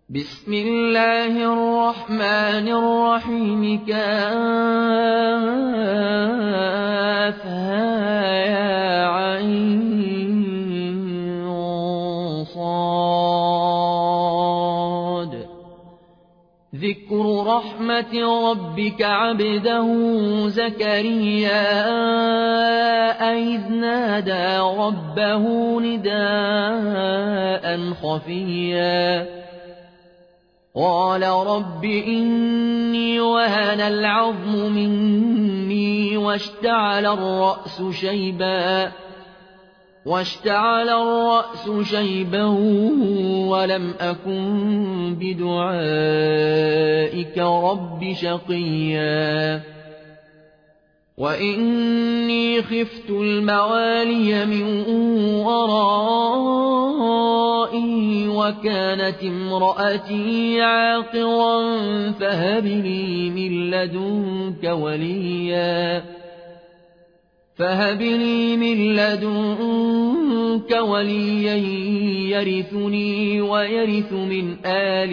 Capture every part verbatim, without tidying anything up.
بسم الله الرحمن الرحيم كافها يا عين صاد ذكر رحمة ربك عبده زكريا إذ نادى ربه نداء خفيا قال رب إني وهن العظم مني واشتعل الرأس شيبا واشتعل الرأس شيبا ولم أكن بدعائك رب شقيا وإني خفت الموالي من ورائي وكانت امرأتي عاقرا فهب لي من لدنك وليا فهب لي من لدنك وليا يرثني ويرث من آل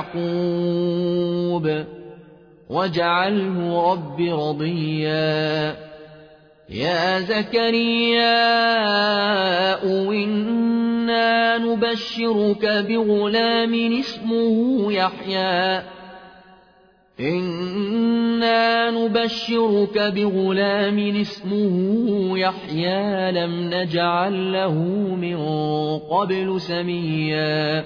يعقوب واجعله رب رضيا يا زكريا إنا نبشرك بغلام اسمه يحيى إنا نبشرك بغلام اسمه يحيى لم نجعل له من قبل سميا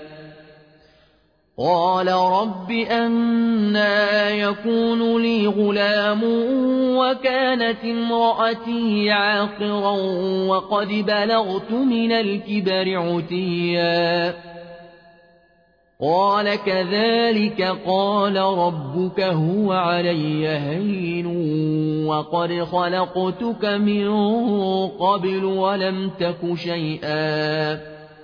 قال رب أنى يكون لي غلام وكانت امرأتي عاقرا وقد بلغت من الكبر عتيا قال كذلك قال ربك هو علي هين وقد خلقتك من قبل ولم تك شيئا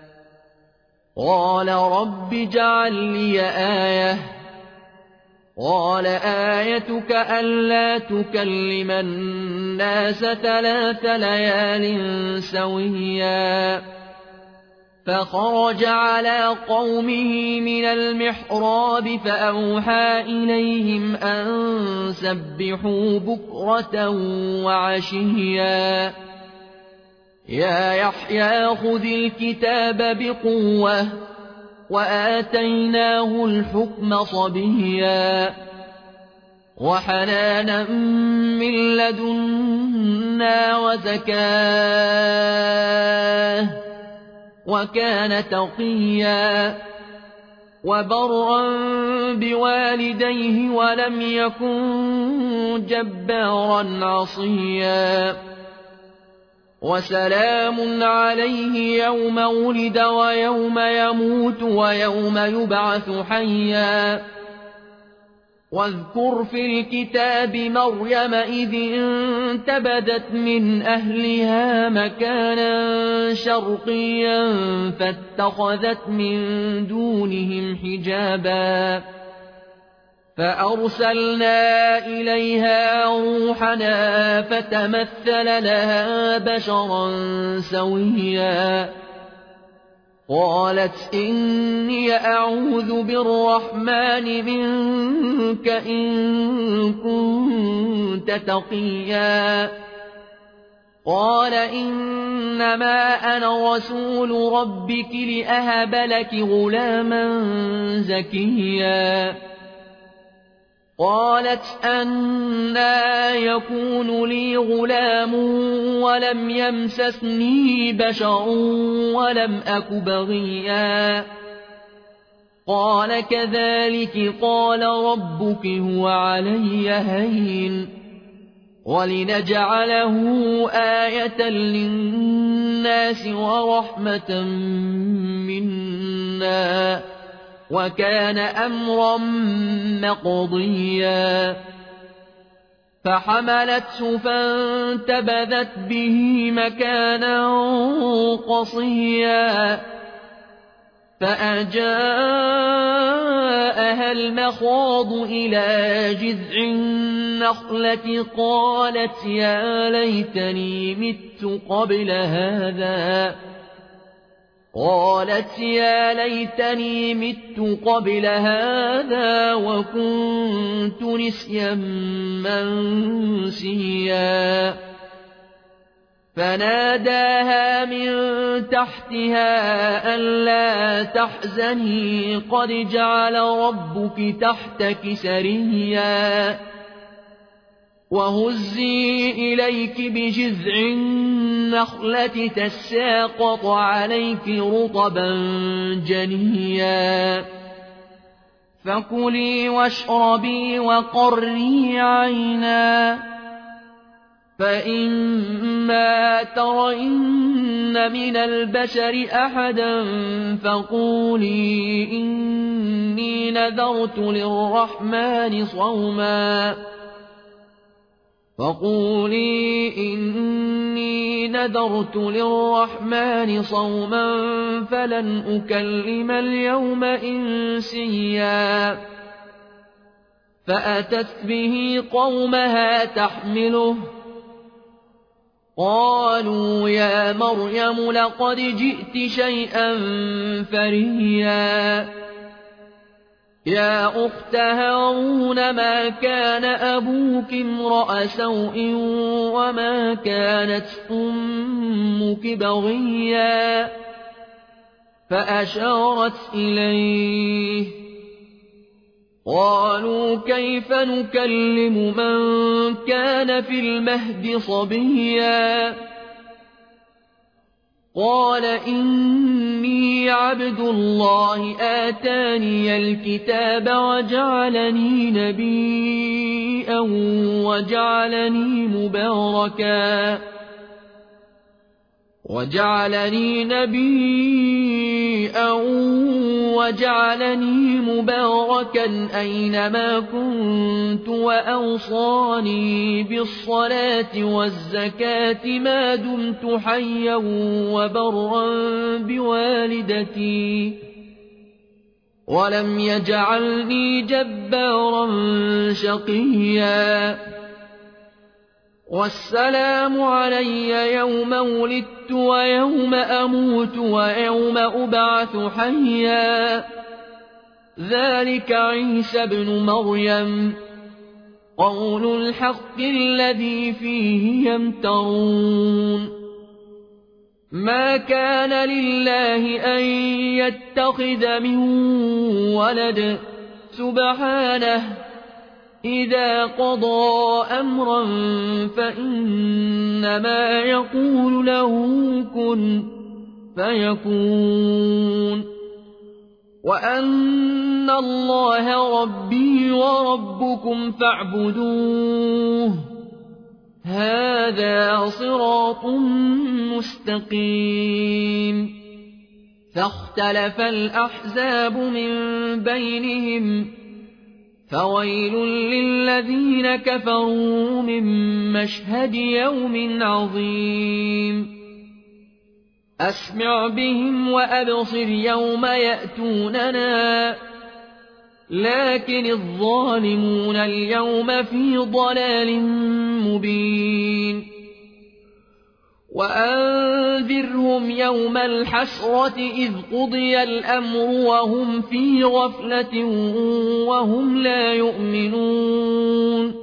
قال رب اجعل لي آية قال آيتك ألا تكلم الناس ثلاث ليال سويا فخرج على قومه من المحراب فأوحى إليهم أن سبحوا بكرة وعشيا يا يحيى خذ الكتاب بقوة وآتيناه الحكم صبيا وحنانا من لدنا وزكاه وكان تقيا وبرا بوالديه ولم يكن جبارا عصيا وسلام عليه يوم ولد ويوم يموت ويوم يبعث حيا واذكر في الكتاب مريم إذ انتبذت من أهلها مكانا شرقيا فاتخذت من دونهم حجابا فأرسلنا إليها روحنا فتمثل لها بشرا سويا قالت إني أعوذ بالرحمن منك إن كنت تقيا قال إنما أنا رسول ربك لأهب لك غلاما زكيا قالت أنى يكون لي غلام ولم يمسسني بشر ولم أك بغيا قال كذلك قال ربك هو علي هين ولنجعله آية للناس ورحمة منا وكان أمرا مقضيا فحملته فانتبذت به مكانا قصيا فأجاءها المخاض إلى جذع النخلة قالت يا ليتني مت قبل هذا قالت يا ليتني مت قبل هذا وكنت نسيا منسيا فناداها من تحتها ألا تحزني قد جعل ربك تحتك سريا وهزي إليك بجذع النخلة تساقط عليك رطبا جنيا فكلي واشربي وقري عينا فإما ترين من البشر أحدا فقولي إني نذرت للرحمن صوما فقولي إني نذرت للرحمن صوما فلن أكلم اليوم إنسيا فأتت به قومها تحمله قالوا يا مريم لقد جئت شيئا فريا يا أخت هارون ما كان أبوك امرأ سوء وما كانت أمك بغيا فأشارت إليه قالوا كيف نكلم من كان في المهد صبيا قال إني عبد الله آتاني الكتاب وجعلني نبيا وجعلني مباركا وجعلني نبيا وجعلني مباركا أينما كنت وأوصاني بالصلاة والزكاة ما دمت حيا وبرا بوالدتي ولم يجعلني جبارا شقيا والسلام علي يوم ولدت ويوم أموت ويوم أبعث حيا ذلك عيسى ابن مريم قول الحق الذي فيه يمترون ما كان لله أن يتخذ من ولد سبحانه إذا قضى أمرا فإنما يقول له كن فيكون وأن الله ربي وربكم فاعبدوه هذا صراط مستقيم فاختلف الأحزاب من بينهم فويل للذين كفروا من مشهد يوم عظيم أسمع بهم وأبصر يوم يأتوننا لكن الظالمون اليوم في ضلال مبين وأنذرهم يوم الحسرة إذ قضي الأمر وهم في غفلة وهم لا يؤمنون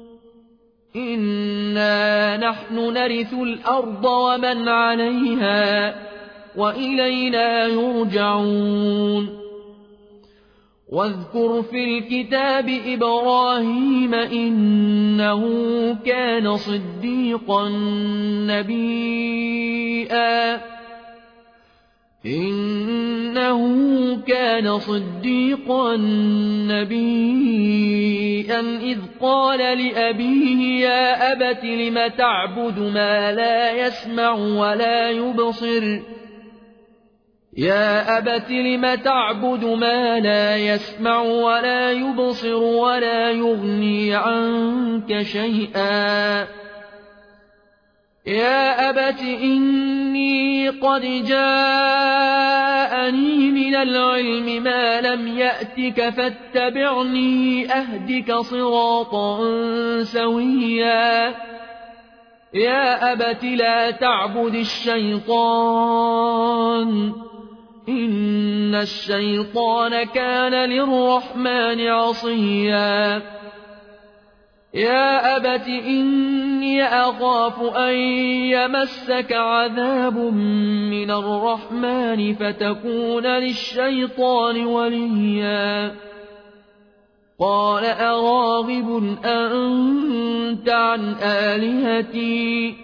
إنا نحن نرث الأرض ومن عليها وإلينا يرجعون واذكر في الكتاب إبراهيم إنه كان صديقا نبيا إنه كان صديقا نبيا إذ قال لأبيه يا أبت لم تعبد ما لا يسمع ولا يبصر يا أبت لم تعبد ما لا يسمع ولا يبصر ولا يغني عنك شيئا يا أبت إني قد جاءني من العلم ما لم يأتك فاتبعني أهدك صراطا سويا يا أبت لا تعبد الشيطان إن الشيطان كان للرحمن عصيا يا أبت إني أخاف أن يمسك عذاب من الرحمن فتكون للشيطان وليا قال أراغب أنت عن آلهتي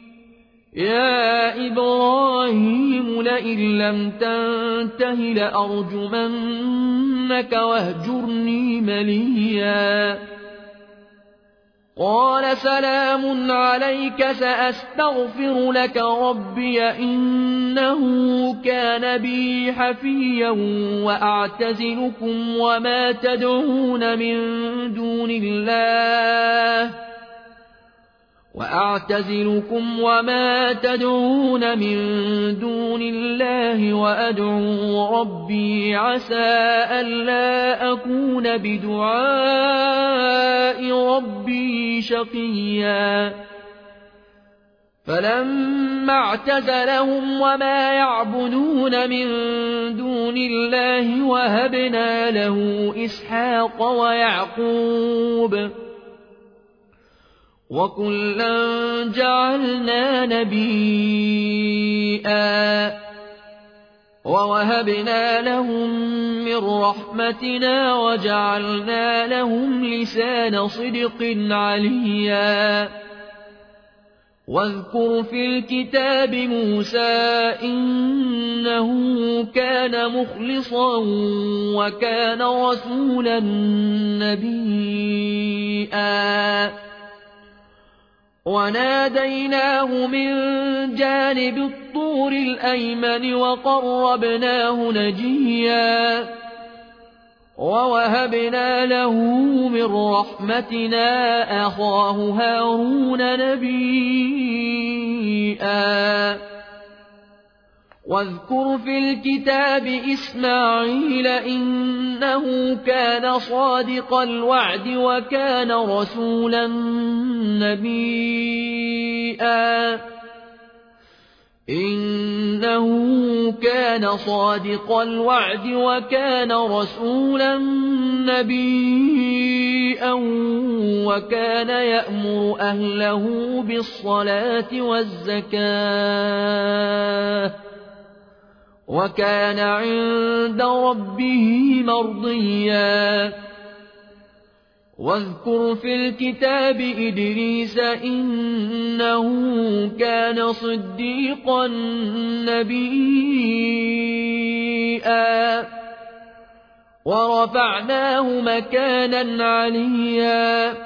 يا إبراهيم لئن لم تنته لأرجمنك واهجرني مليا قال سلام عليك سأستغفر لك ربي إنه كان بي حفيا وأعتزلكم وما تدعون من دون الله وأعتزلكم وما تدعون من دون الله وأدعو ربي عسى ألا أكون بدعاء ربي شقيا فلما اعتزلهم وما يعبدون من دون الله وهبنا له إسحاق ويعقوب وكلا جعلنا نبيا ووهبنا لهم من رحمتنا وجعلنا لهم لسان صدق عليا واذكر في الكتاب موسى إنه كان مخلصا وكان رسولا نبيا وناديناه من جانب الطور الأيمن وقربناه نجيا ووهبنا له من رحمتنا أخاه هارون نبيا واذكر في الكتاب إسماعيل إنه كان صادق الوعد وكان رسولا نبيا إنه كان صادق الوعد وكان رسولا نبيا وكان يأمر أهله بالصلاة والزكاة وكان عند ربه مرضيا واذكر في الكتاب إدريس إنه كان صديقا نبيا ورفعناه مكانا عليا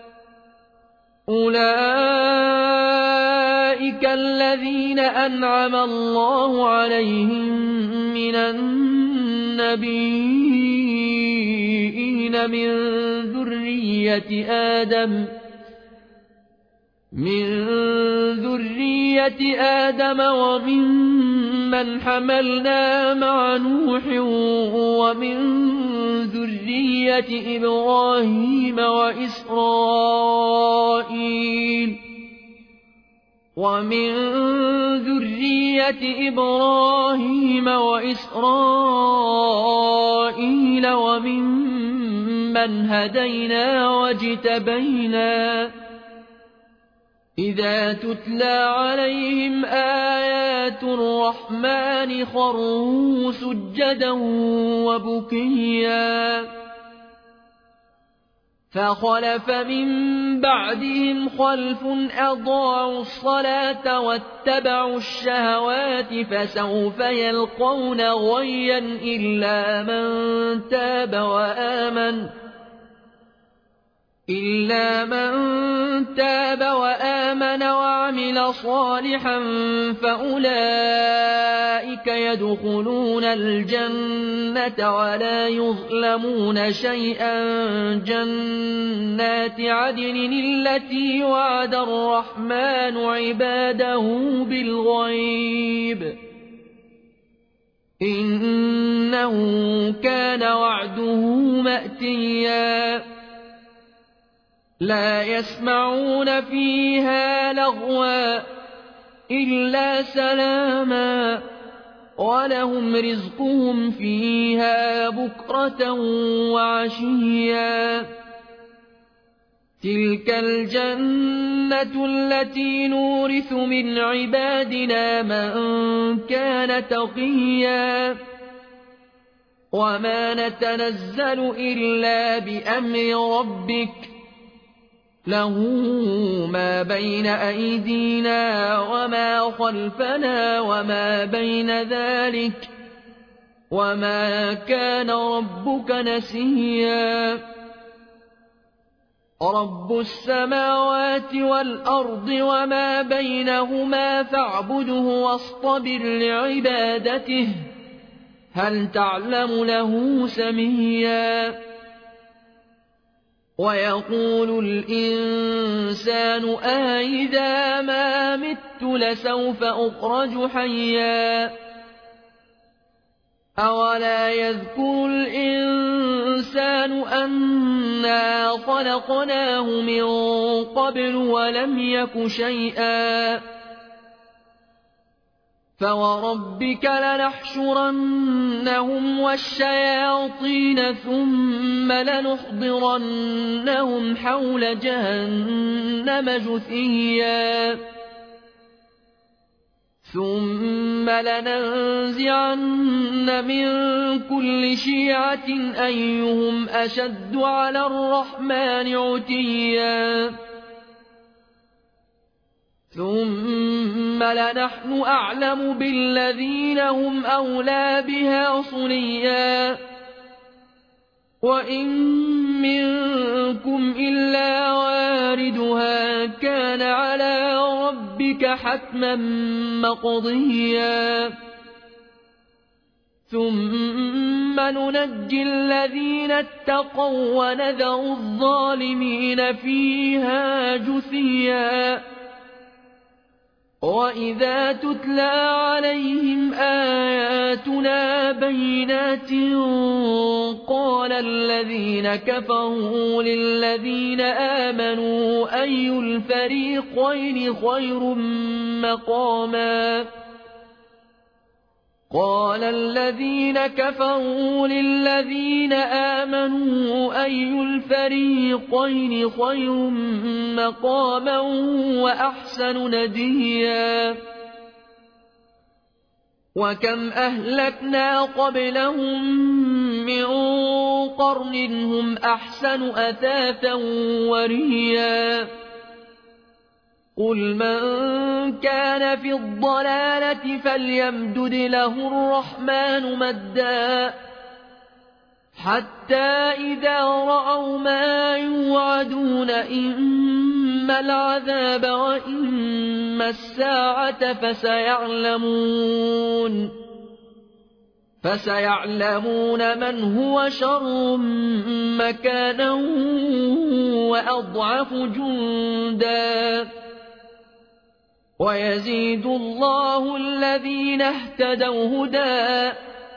أولئك الذين أنعم الله عليهم من النبيين من ذرية آدم من ذرية آدم وممن حملنا مع نوح ومن ذرية إبراهيم وإسرائيل ومن ذرية إبراهيم وإسرائيل وممن هدينا واجتبينا إذا تتلى عليهم آيات الرحمن خروا سجدا وبكيا فخلف من بعدهم خلف أضاعوا الصلاة واتبعوا الشهوات فسوف يلقون غيا إلا من تاب وآمن إلا من تاب وآمن وعمل صالحا فأولئك يدخلون الجنة ولا يظلمون شيئا جنات عدن التي وعد الرحمن عباده بالغيب إنه كان وعده مأتيا لا يسمعون فيها لغوا إلا سلاما ولهم رزقهم فيها بكرة وعشيا تلك الجنة التي نورث من عبادنا من كان تقيا وما نتنزل إلا بأمر ربك له ما بين أيدينا وما خلفنا وما بين ذلك وما كان ربك نسيا رب السماوات والأرض وما بينهما فاعبده واصطبر لعبادته هل تعلم له سميا ويقول الإنسان أإذا ما مت لسوف أخرج حيا أولا يذكر الإنسان أنا خلقناه من قبل ولم يك شيئا فوربك لنحشرنهم والشياطين ثم لنحضرنهم حول جهنم جثيا ثم لننزعن من كل شيعة أيهم أشد على الرحمن عتيا ثم لنحن أعلم بالذين هم أولى بها صليا وإن منكم إلا واردها كان على ربك حتما مقضيا ثم ننجي الذين اتقوا ونذر الظالمين فيها جثيا وإذا تتلى عليهم آياتنا بينات قال الذين كفروا للذين آمنوا أي الفريقين خير مقاما قال الذين كفروا للذين آمنوا أي الفريقين خير مقاما وأحسن نديا وكم أهلكنا قبلهم من قرن هم أحسن أثاثا ورئيا قل من كان في الضلالة فليمدد له الرحمن مدا حتى إذا رأوا ما يوعدون إما العذاب وإما الساعة فسيعلمون فسيعلمون من هو شر مكانا وأضعف جندا ويزيد الله الذين اهتدوا هدى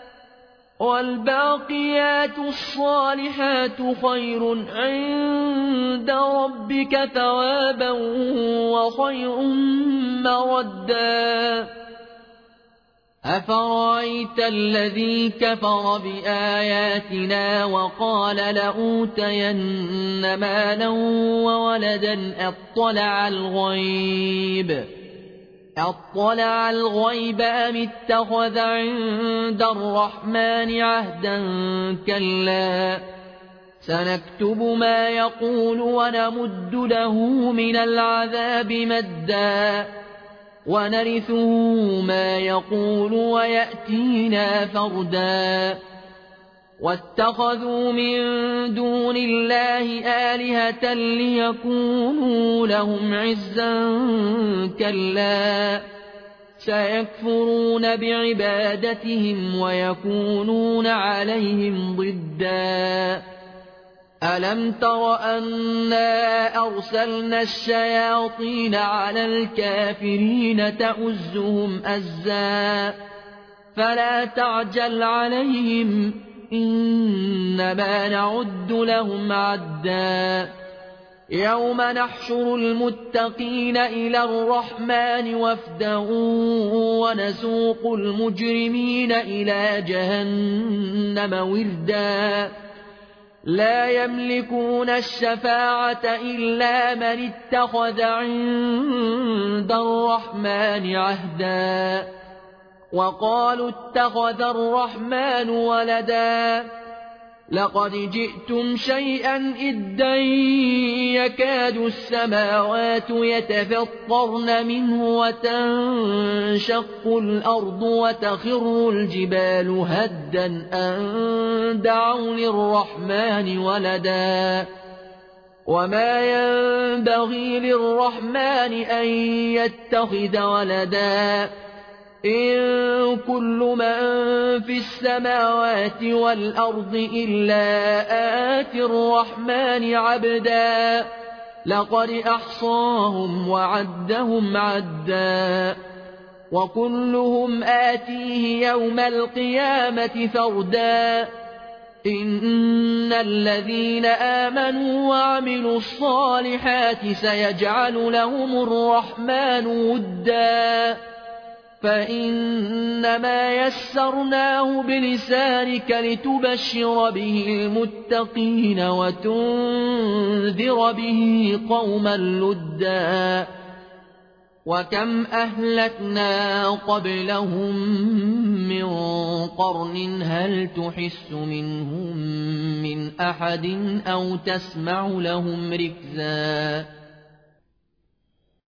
والباقيات الصالحات خير عند ربك ثوابا وخير مردا أفرأيت الذي كفر بآياتنا وقال لأوتين مالا وولدا أطلع الغيب أطلع الغيب أم اتخذ عند الرحمن عهدا كلا سنكتب ما يقول ونمد له من العذاب مدا ونرثه ما يقول ويأتينا فردا واتخذوا من دون الله آلهة ليكونوا لهم عزا كلا سيكفرون بعبادتهم ويكونون عليهم ضدا ألم تر أنا أرسلنا الشياطين على الكافرين تؤزهم أزا فلا تعجل عليهم إنما نعد لهم عدا يوم نحشر المتقين إلى الرحمن وفدا ونسوق المجرمين إلى جهنم وردا لا يملكون الشفاعة إلا من اتخذ عند الرحمن عهدا وقالوا اتخذ الرحمن ولدا لقد جئتم شيئا إدا يكاد السماوات يتفطرن منه وتنشق الأرض وتخر الجبال هدا أن دعوا للرحمن ولدا وما ينبغي للرحمن أن يتخذ ولدا إن كل من في السماوات والأرض إلا آتي الرحمن عبدا لقد أحصاهم وعدهم عدا وكلهم آتيه يوم القيامة فردا إن الذين آمنوا وعملوا الصالحات سيجعل لهم الرحمن ودا فإنما يسرناه بلسانك لتبشر به المتقين وتنذر به قوما لدا وكم أهلكنا قبلهم من قرن هل تحس منهم من أحد أو تسمع لهم ركزا